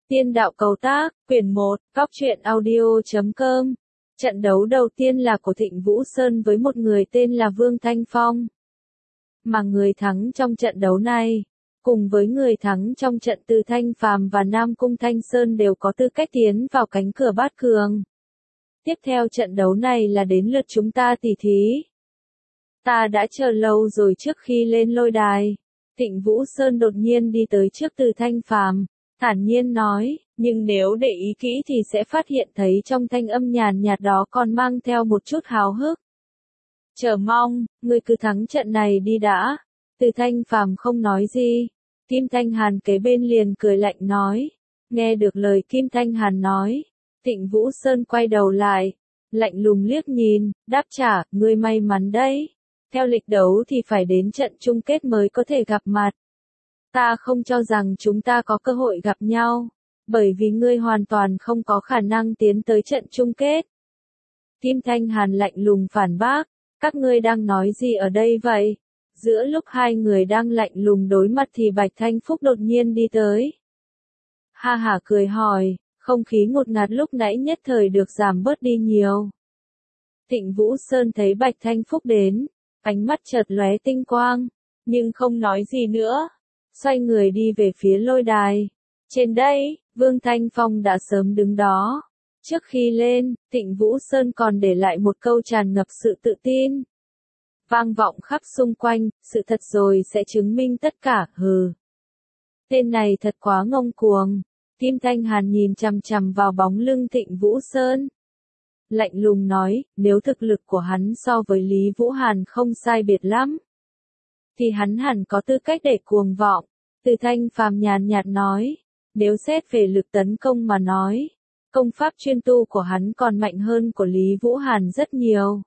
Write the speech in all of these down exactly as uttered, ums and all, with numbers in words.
Tiên đạo cầu tác, quyển một, góc truyện audio chấm com. Trận đấu đầu tiên là của Thịnh Vũ Sơn với một người tên là Vương Thanh Phong. Mà người thắng trong trận đấu này, cùng với người thắng trong trận Từ Thanh Phàm và Nam Cung Thanh Sơn đều có tư cách tiến vào cánh cửa bát cường. Tiếp theo trận đấu này là đến lượt chúng ta tỉ thí. Ta đã chờ lâu rồi trước khi lên lôi đài. Thịnh Vũ Sơn đột nhiên đi tới trước Từ Thanh Phàm, thản nhiên nói, nhưng nếu để ý kỹ thì sẽ phát hiện thấy trong thanh âm nhàn nhạt đó còn mang theo một chút háo hức. Chờ mong, ngươi cứ thắng trận này đi đã. Từ Thanh Phàm không nói gì. Kim Thanh Hàn kế bên liền cười lạnh nói. Nghe được lời Kim Thanh Hàn nói, Thịnh Vũ Sơn quay đầu lại, lạnh lùng liếc nhìn, đáp trả, ngươi may mắn đấy. Theo lịch đấu thì phải đến trận chung kết mới có thể gặp mặt. Ta không cho rằng chúng ta có cơ hội gặp nhau, bởi vì ngươi hoàn toàn không có khả năng tiến tới trận chung kết. Kim Thanh Hàn lạnh lùng phản bác, các ngươi đang nói gì ở đây vậy? Giữa lúc hai người đang lạnh lùng đối mặt thì Bạch Thanh Phúc đột nhiên đi tới. Ha hả cười hỏi, không khí ngột ngạt lúc nãy nhất thời được giảm bớt đi nhiều. Thịnh Vũ Sơn thấy Bạch Thanh Phúc đến, ánh mắt chợt lóe tinh quang, nhưng không nói gì nữa. Xoay người đi về phía lôi đài. Trên đây, Vương Thanh Phong đã sớm đứng đó. Trước khi lên, Thịnh Vũ Sơn còn để lại một câu tràn ngập sự tự tin. Vang vọng khắp xung quanh, sự thật rồi sẽ chứng minh tất cả, hừ. Tên này thật quá ngông cuồng. Kim Thanh Hàn nhìn chằm chằm vào bóng lưng Thịnh Vũ Sơn. Lạnh lùng nói, nếu thực lực của hắn so với Lý Vũ Hàn không sai biệt lắm, thì hắn hẳn có tư cách để cuồng vọng. Từ Thanh Phàm nhàn nhạt nói, nếu xét về lực tấn công mà nói, công pháp chuyên tu của hắn còn mạnh hơn của Lý Vũ Hàn rất nhiều.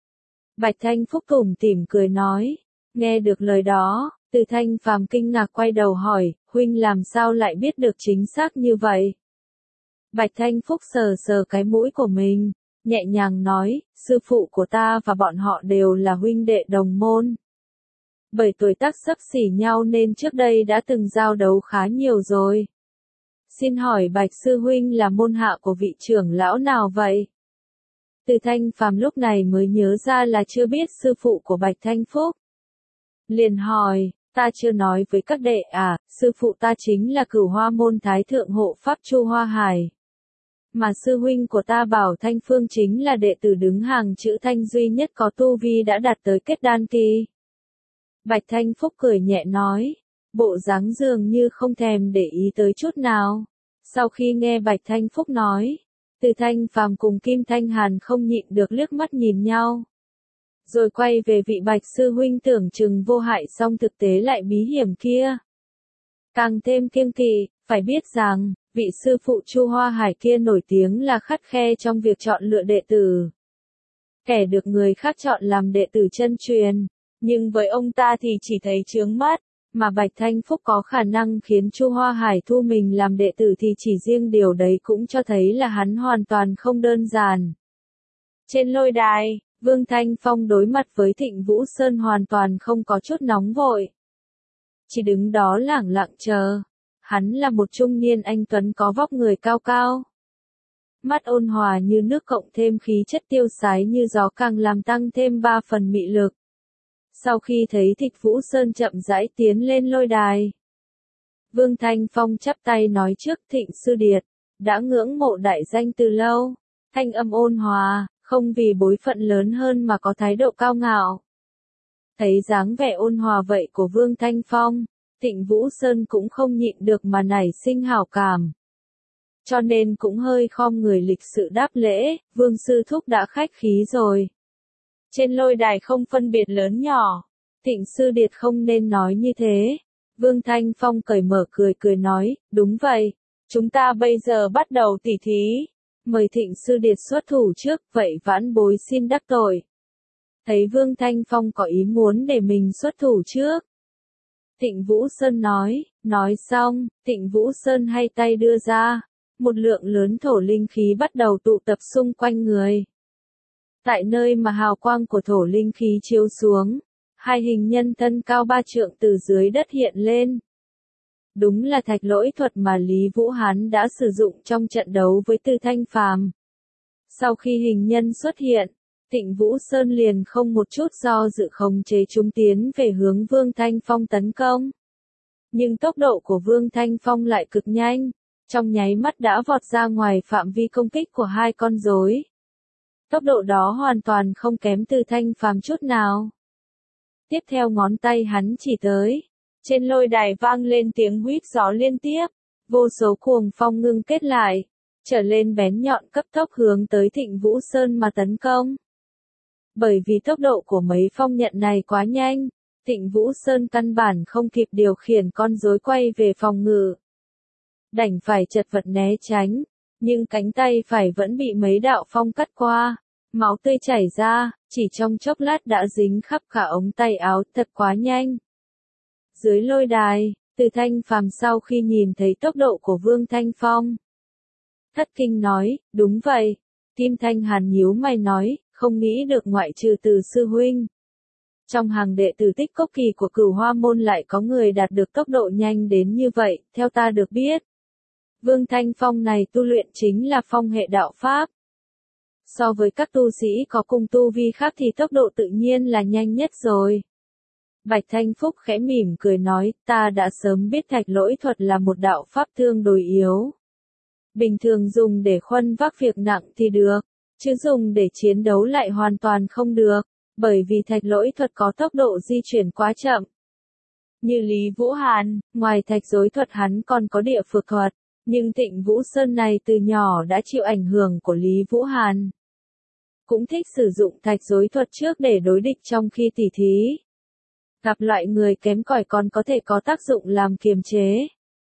Bạch Thanh Phúc tủm tỉm cười nói, nghe được lời đó, Từ Thanh Phàm kinh ngạc quay đầu hỏi, huynh làm sao lại biết được chính xác như vậy? Bạch Thanh Phúc sờ sờ cái mũi của mình, nhẹ nhàng nói, sư phụ của ta và bọn họ đều là huynh đệ đồng môn. Bởi tuổi tác xấp xỉ nhau nên trước đây đã từng giao đấu khá nhiều rồi. Xin hỏi Bạch Sư Huynh là môn hạ của vị trưởng lão nào vậy? Từ Thanh Phàm lúc này mới nhớ ra là chưa biết sư phụ của Bạch Thanh Phúc. Liền hỏi, ta chưa nói với các đệ à, sư phụ ta chính là Cửu Hoa môn Thái Thượng Hộ Pháp Chu Hoa Hải. Mà sư huynh của ta Bảo Thanh Phương chính là đệ tử đứng hàng chữ Thanh duy nhất có tu vi đã đạt tới kết đan kỳ. Bạch Thanh Phúc cười nhẹ nói, bộ dáng dường như không thèm để ý tới chút nào. Sau khi nghe Bạch Thanh Phúc nói, Từ Thanh Phàm cùng Kim Thanh Hàn không nhịn được liếc mắt nhìn nhau. Rồi quay về vị Bạch Sư Huynh tưởng chừng vô hại song thực tế lại bí hiểm kia. Càng thêm kiêng kỵ, phải biết rằng, vị sư phụ Chu Hoa Hải kia nổi tiếng là khắt khe trong việc chọn lựa đệ tử. Kẻ được người khác chọn làm đệ tử chân truyền. Nhưng với ông ta thì chỉ thấy chướng mắt, mà Bạch Thanh Phúc có khả năng khiến Chu Hoa Hải thu mình làm đệ tử thì chỉ riêng điều đấy cũng cho thấy là hắn hoàn toàn không đơn giản. Trên lôi đài, Vương Thanh Phong đối mặt với Thịnh Vũ Sơn hoàn toàn không có chút nóng vội. Chỉ đứng đó lẳng lặng chờ. Hắn là một trung niên anh tuấn có vóc người cao cao. Mắt ôn hòa như nước cộng thêm khí chất tiêu sái như gió càng làm tăng thêm ba phần mị lực. Sau khi thấy Thịnh Vũ Sơn chậm rãi tiến lên lôi đài, Vương Thanh Phong chắp tay nói trước Thịnh Sư Điệt, đã ngưỡng mộ đại danh từ lâu, thanh âm ôn hòa, không vì bối phận lớn hơn mà có thái độ cao ngạo. Thấy dáng vẻ ôn hòa vậy của Vương Thanh Phong, Thịnh Vũ Sơn cũng không nhịn được mà nảy sinh hảo cảm. Cho nên cũng hơi khom người lịch sự đáp lễ, Vương Sư Thúc đã khách khí rồi. Trên lôi đài không phân biệt lớn nhỏ, Thịnh Sư Điệt không nên nói như thế. Vương Thanh Phong cởi mở cười cười nói, đúng vậy, chúng ta bây giờ bắt đầu tỉ thí. Mời Thịnh Sư Điệt xuất thủ trước, vậy vãn bối xin đắc tội. Thấy Vương Thanh Phong có ý muốn để mình xuất thủ trước. Thịnh Vũ Sơn nói, nói xong, Thịnh Vũ Sơn hai tay đưa ra, một lượng lớn thổ linh khí bắt đầu tụ tập xung quanh người. Tại nơi mà hào quang của thổ linh khí chiếu xuống, hai hình nhân thân cao ba trượng từ dưới đất hiện lên. Đúng là thạch lỗi thuật mà Lý Vũ Hán đã sử dụng trong trận đấu với Từ Thanh Phàm. Sau khi hình nhân xuất hiện, Thịnh Vũ Sơn liền không một chút do dự khống chế chúng tiến về hướng Vương Thanh Phong tấn công. Nhưng tốc độ của Vương Thanh Phong lại cực nhanh, trong nháy mắt đã vọt ra ngoài phạm vi công kích của hai con rối. Tốc độ đó hoàn toàn không kém Từ Thanh Phàm chút nào. Tiếp theo ngón tay hắn chỉ tới, trên lôi đài vang lên tiếng huýt gió liên tiếp, vô số cuồng phong ngưng kết lại, trở lên bén nhọn cấp tốc hướng tới Thịnh Vũ Sơn mà tấn công. Bởi vì tốc độ của mấy phong nhận này quá nhanh, Thịnh Vũ Sơn căn bản không kịp điều khiển con rối quay về phòng ngự. Đành phải chật vật né tránh, nhưng cánh tay phải vẫn bị mấy đạo phong cắt qua, máu tươi chảy ra, chỉ trong chốc lát đã dính khắp cả ống tay áo, thật quá nhanh. Dưới lôi đài, Từ Thanh Phàm sau khi nhìn thấy tốc độ của Vương Thanh Phong, thất kinh nói, đúng vậy. Kim Thanh Hàn nhíu mày nói, không nghĩ được ngoại trừ Từ sư huynh, trong hàng đệ tử Tích Cốc Kỳ của Cửu Hoa môn lại có người đạt được tốc độ nhanh đến như vậy. Theo ta được biết, Vương Thanh Phong này tu luyện chính là phong hệ đạo pháp. So với các tu sĩ có cùng tu vi khác thì tốc độ tự nhiên là nhanh nhất rồi. Bạch Thanh Phúc khẽ mỉm cười nói, ta đã sớm biết thạch lỗi thuật là một đạo pháp tương đối yếu. Bình thường dùng để khuân vác việc nặng thì được, chứ dùng để chiến đấu lại hoàn toàn không được, bởi vì thạch lỗi thuật có tốc độ di chuyển quá chậm. Như Lý Vũ Hàn, ngoài thạch rối thuật hắn còn có địa phược thuật, nhưng Thịnh Vũ Sơn này từ nhỏ đã chịu ảnh hưởng của Lý Vũ Hàn. Cũng thích sử dụng thạch rối thuật trước để đối địch trong khi tỉ thí. Gặp loại người kém cỏi còn có thể có tác dụng làm kiềm chế.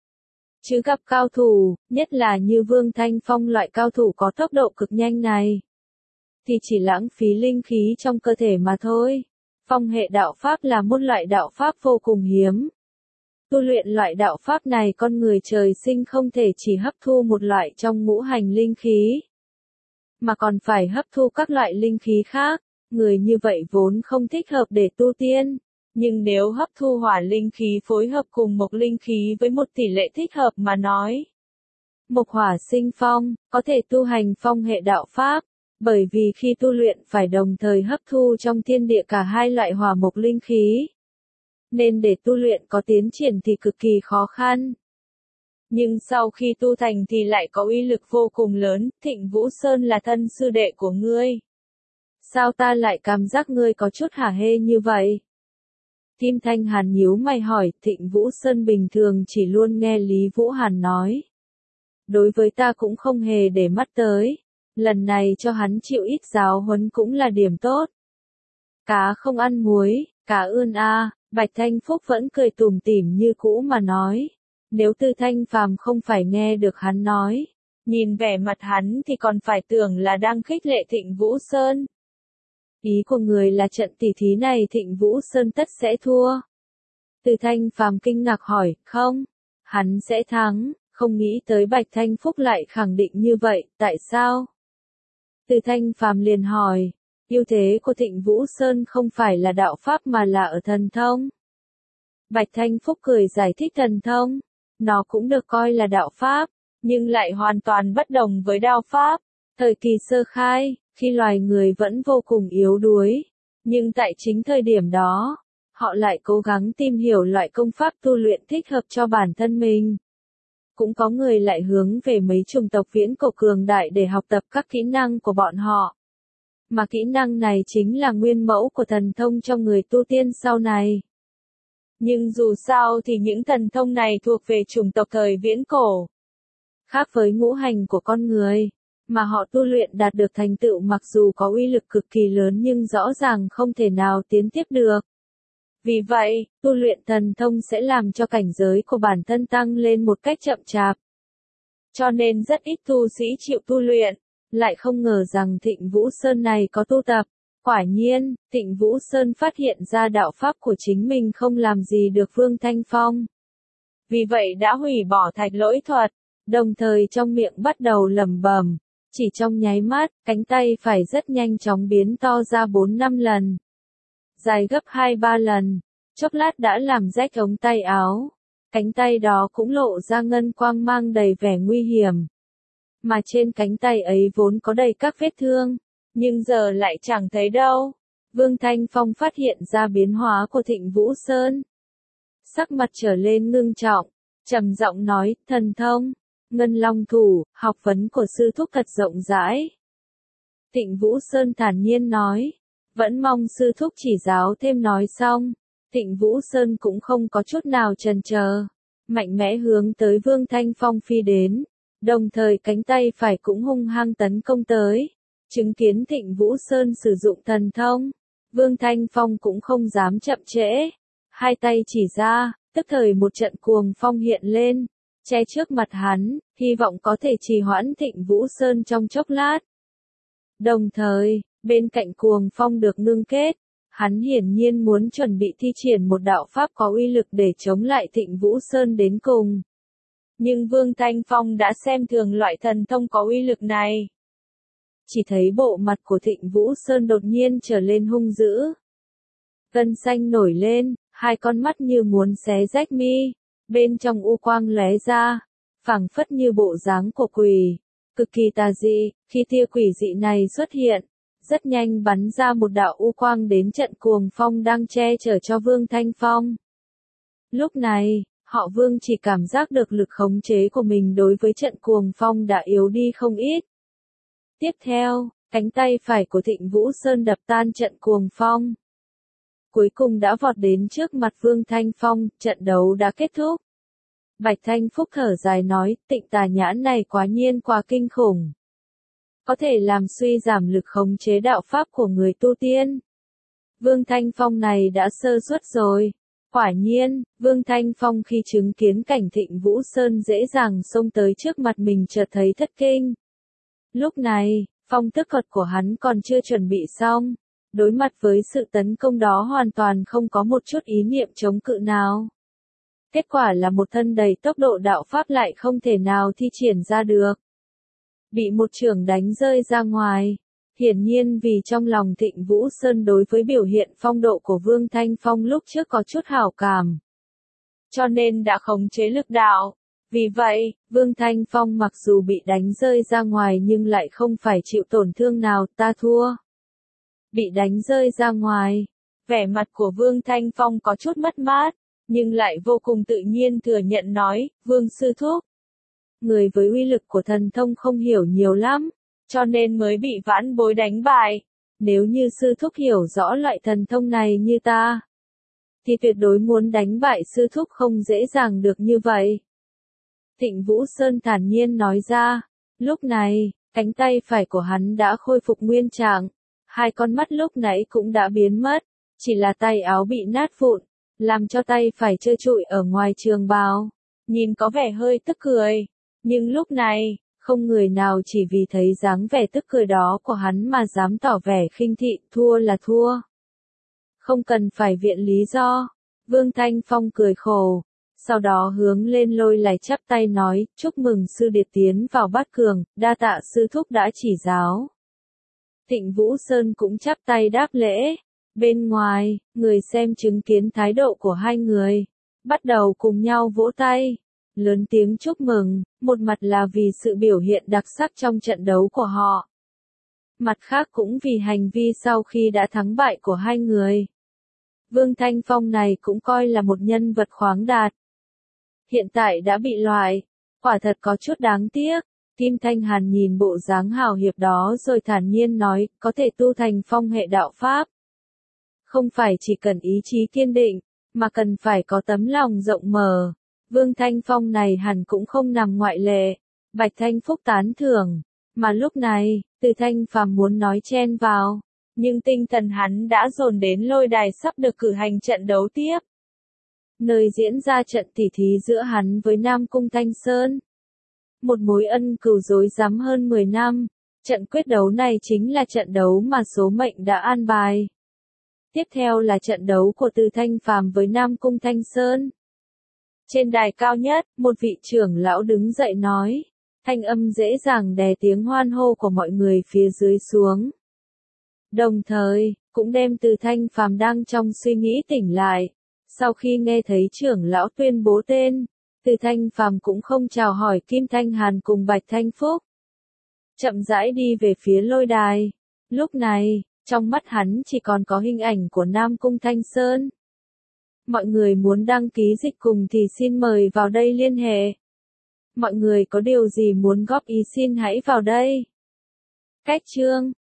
Chứ gặp cao thủ, nhất là như Vương Thanh Phong loại cao thủ có tốc độ cực nhanh này, thì chỉ lãng phí linh khí trong cơ thể mà thôi. Phong hệ đạo pháp là môn loại đạo pháp vô cùng hiếm. Tu luyện loại đạo pháp này con người trời sinh không thể chỉ hấp thu một loại trong ngũ hành linh khí, mà còn phải hấp thu các loại linh khí khác. Người như vậy vốn không thích hợp để tu tiên. Nhưng nếu hấp thu hỏa linh khí phối hợp cùng mộc linh khí với một tỷ lệ thích hợp mà nói, mộc hỏa sinh phong, có thể tu hành phong hệ đạo pháp, bởi vì khi tu luyện phải đồng thời hấp thu trong thiên địa cả hai loại hỏa mộc linh khí. Nên để tu luyện có tiến triển thì cực kỳ khó khăn. Nhưng sau khi tu thành thì lại có uy lực vô cùng lớn. Thịnh Vũ Sơn là thân sư đệ của ngươi. Sao ta lại cảm giác ngươi có chút hả hê như vậy? Kim Thanh Hàn nhíu mày hỏi, Thịnh Vũ Sơn bình thường chỉ luôn nghe Lý Vũ Hàn nói. Đối với ta cũng không hề để mắt tới. Lần này cho hắn chịu ít giáo huấn cũng là điểm tốt. Cá không ăn muối, cá ươn a. Bạch Thanh Phúc vẫn cười tủm tỉm như cũ mà nói. Nếu Từ Thanh Phàm không phải nghe được hắn nói, nhìn vẻ mặt hắn thì còn phải tưởng là đang khích lệ Thịnh Vũ Sơn. Ý của người là trận tỉ thí này Thịnh Vũ Sơn tất sẽ thua. Từ Thanh Phàm kinh ngạc hỏi, không, hắn sẽ thắng, không nghĩ tới Bạch Thanh Phúc lại khẳng định như vậy, tại sao? Từ Thanh Phàm liền hỏi, ưu thế của Thịnh Vũ Sơn không phải là đạo pháp mà là ở thần thông. Bạch Thanh Phúc cười giải thích thần thông, nó cũng được coi là đạo pháp, nhưng lại hoàn toàn bất đồng với đạo pháp. Thời kỳ sơ khai, khi loài người vẫn vô cùng yếu đuối, nhưng tại chính thời điểm đó, họ lại cố gắng tìm hiểu loại công pháp tu luyện thích hợp cho bản thân mình. Cũng có người lại hướng về mấy chủng tộc viễn cổ cường đại để học tập các kỹ năng của bọn họ. Mà kỹ năng này chính là nguyên mẫu của thần thông cho người tu tiên sau này. Nhưng dù sao thì những thần thông này thuộc về chủng tộc thời viễn cổ. Khác với ngũ hành của con người, mà họ tu luyện đạt được thành tựu mặc dù có uy lực cực kỳ lớn nhưng rõ ràng không thể nào tiến tiếp được. Vì vậy, tu luyện thần thông sẽ làm cho cảnh giới của bản thân tăng lên một cách chậm chạp. Cho nên rất ít tu sĩ chịu tu luyện, lại không ngờ rằng Thịnh Vũ Sơn này có tu tập. Quả nhiên, Thịnh Vũ Sơn phát hiện ra đạo pháp của chính mình không làm gì được Vương Thanh Phong. Vì vậy đã hủy bỏ thạch lỗi thuật, đồng thời trong miệng bắt đầu lẩm bẩm. Chỉ trong nháy mắt, cánh tay phải rất nhanh chóng biến to ra bốn năm lần. Dài gấp hai ba lần, chốc lát đã làm rách ống tay áo. cánh tay đó cũng lộ ra ngân quang mang đầy vẻ nguy hiểm. Mà trên cánh tay ấy vốn có đầy các vết thương, nhưng giờ lại chẳng thấy đâu. Vương Thanh Phong phát hiện ra biến hóa của Thịnh Vũ Sơn. Sắc mặt trở lên ngưng trọng, trầm giọng nói, thần thông, Ngân Long thủ, học vấn của sư thúc thật rộng rãi. Thịnh Vũ Sơn thản nhiên nói, vẫn mong sư thúc chỉ giáo thêm. Nói xong, Thịnh Vũ Sơn cũng không có chút nào chần chờ, mạnh mẽ hướng tới Vương Thanh Phong phi đến, đồng thời cánh tay phải cũng hung hăng tấn công tới. Chứng kiến Thịnh Vũ Sơn sử dụng thần thông, Vương Thanh Phong cũng không dám chậm trễ, hai tay chỉ ra, tức thời một trận cuồng phong hiện lên, che trước mặt hắn, hy vọng có thể trì hoãn Thịnh Vũ Sơn trong chốc lát. Đồng thời, bên cạnh cuồng phong được ngưng kết, hắn hiển nhiên muốn chuẩn bị thi triển một đạo pháp có uy lực để chống lại Thịnh Vũ Sơn đến cùng. Nhưng Vương Thanh Phong đã xem thường loại thần thông có uy lực này. Chỉ thấy bộ mặt của Thịnh Vũ Sơn đột nhiên trở lên hung dữ. Gân xanh nổi lên, hai con mắt như muốn xé rách mi, bên trong u quang lóe ra, phảng phất như bộ dáng của quỷ, cực kỳ tà dị. Khi tia quỷ dị này xuất hiện, rất nhanh bắn ra một đạo u quang đến trận cuồng phong đang che chở cho Vương Thanh Phong. Lúc này, họ Vương chỉ cảm giác được lực khống chế của mình đối với trận cuồng phong đã yếu đi không ít. Tiếp theo, cánh tay phải của Thịnh Vũ Sơn đập tan trận cuồng phong. Cuối cùng đã vọt đến trước mặt Vương Thanh Phong, trận đấu đã kết thúc. Bạch Thanh Phúc thở dài nói, Tịnh Tà Nhãn này quá nhiên quá kinh khủng. Có thể làm suy giảm lực khống chế đạo pháp của người tu tiên. Vương Thanh Phong này đã sơ suất rồi. Quả nhiên, Vương Thanh Phong khi chứng kiến cảnh Thịnh Vũ Sơn dễ dàng xông tới trước mặt mình chợt thấy thất kinh. Lúc này, phong tức thuật của hắn còn chưa chuẩn bị xong, đối mặt với sự tấn công đó hoàn toàn không có một chút ý niệm chống cự nào. Kết quả là một thân đầy tốc độ đạo pháp lại không thể nào thi triển ra được. Bị một chưởng đánh rơi ra ngoài. Hiển nhiên vì trong lòng Thịnh Vũ Sơn đối với biểu hiện phong độ của Vương Thanh Phong lúc trước có chút hảo cảm. Cho nên đã khống chế lực đạo. Vì vậy, Vương Thanh Phong mặc dù bị đánh rơi ra ngoài nhưng lại không phải chịu tổn thương nào. Ta thua. Bị đánh rơi ra ngoài. Vẻ mặt của Vương Thanh Phong có chút mất mát, nhưng lại vô cùng tự nhiên thừa nhận nói, Vương sư thúc. Người với uy lực của thần thông không hiểu nhiều lắm, cho nên mới bị vãn bối đánh bại. Nếu như sư thúc hiểu rõ loại thần thông này như ta, thì tuyệt đối muốn đánh bại sư thúc không dễ dàng được như vậy. Thịnh Vũ Sơn thản nhiên nói ra. Lúc này, cánh tay phải của hắn đã khôi phục nguyên trạng, hai con mắt lúc nãy cũng đã biến mất, chỉ là tay áo bị nát vụn, làm cho tay phải trơ trụi ở ngoài trường bào, nhìn có vẻ hơi tức cười. Nhưng lúc này, không người nào chỉ vì thấy dáng vẻ tức cười đó của hắn mà dám tỏ vẻ khinh thị. Thua là thua, không cần phải viện lý do. Vương Thanh Phong cười khổ, sau đó hướng lên Lôi Lài chắp tay nói, chúc mừng sư điệt tiến vào bát cường, đa tạ sư thúc đã chỉ giáo. Thịnh Vũ Sơn cũng chắp tay đáp lễ. Bên ngoài, người xem chứng kiến thái độ của hai người, bắt đầu cùng nhau vỗ tay, lớn tiếng chúc mừng, một mặt là vì sự biểu hiện đặc sắc trong trận đấu của họ. Mặt khác cũng vì hành vi sau khi đã thắng bại của hai người. Vương Thanh Phong này cũng coi là một nhân vật khoáng đạt. Hiện tại đã bị loại, quả thật có chút đáng tiếc. Kim Thanh Hàn nhìn bộ dáng hào hiệp đó rồi thản nhiên nói, có thể tu thành phong hệ đạo pháp. Không phải chỉ cần ý chí kiên định, mà cần phải có tấm lòng rộng mở. Vương Thanh Phong này hẳn cũng không nằm ngoại lệ. Bạch Thanh Phúc tán thưởng. Mà lúc này, Từ Thanh Phàm muốn nói chen vào. Nhưng tinh thần hắn đã dồn đến lôi đài sắp được cử hành trận đấu tiếp. Nơi diễn ra trận tỉ thí giữa hắn với Nam Cung Thanh Sơn. Một mối ân cừu rối rắm hơn mười năm. Trận quyết đấu này chính là trận đấu mà số mệnh đã an bài. Tiếp theo là trận đấu của Từ Thanh Phàm với Nam Cung Thanh Sơn. Trên đài cao nhất, một vị trưởng lão đứng dậy nói. Thanh âm dễ dàng đè tiếng hoan hô của mọi người phía dưới xuống. Đồng thời, cũng đem Từ Thanh Phàm đang trong suy nghĩ tỉnh lại. Sau khi nghe thấy trưởng lão tuyên bố tên, Từ Thanh Phàm cũng không chào hỏi Kim Thanh Hàn cùng Bạch Thanh Phúc. Chậm rãi đi về phía lôi đài. Lúc này, trong mắt hắn chỉ còn có hình ảnh của Nam Cung Thanh Sơn. Mọi người muốn đăng ký dịch cùng thì xin mời vào đây liên hệ. Mọi người có điều gì muốn góp ý xin hãy vào đây. Cách chương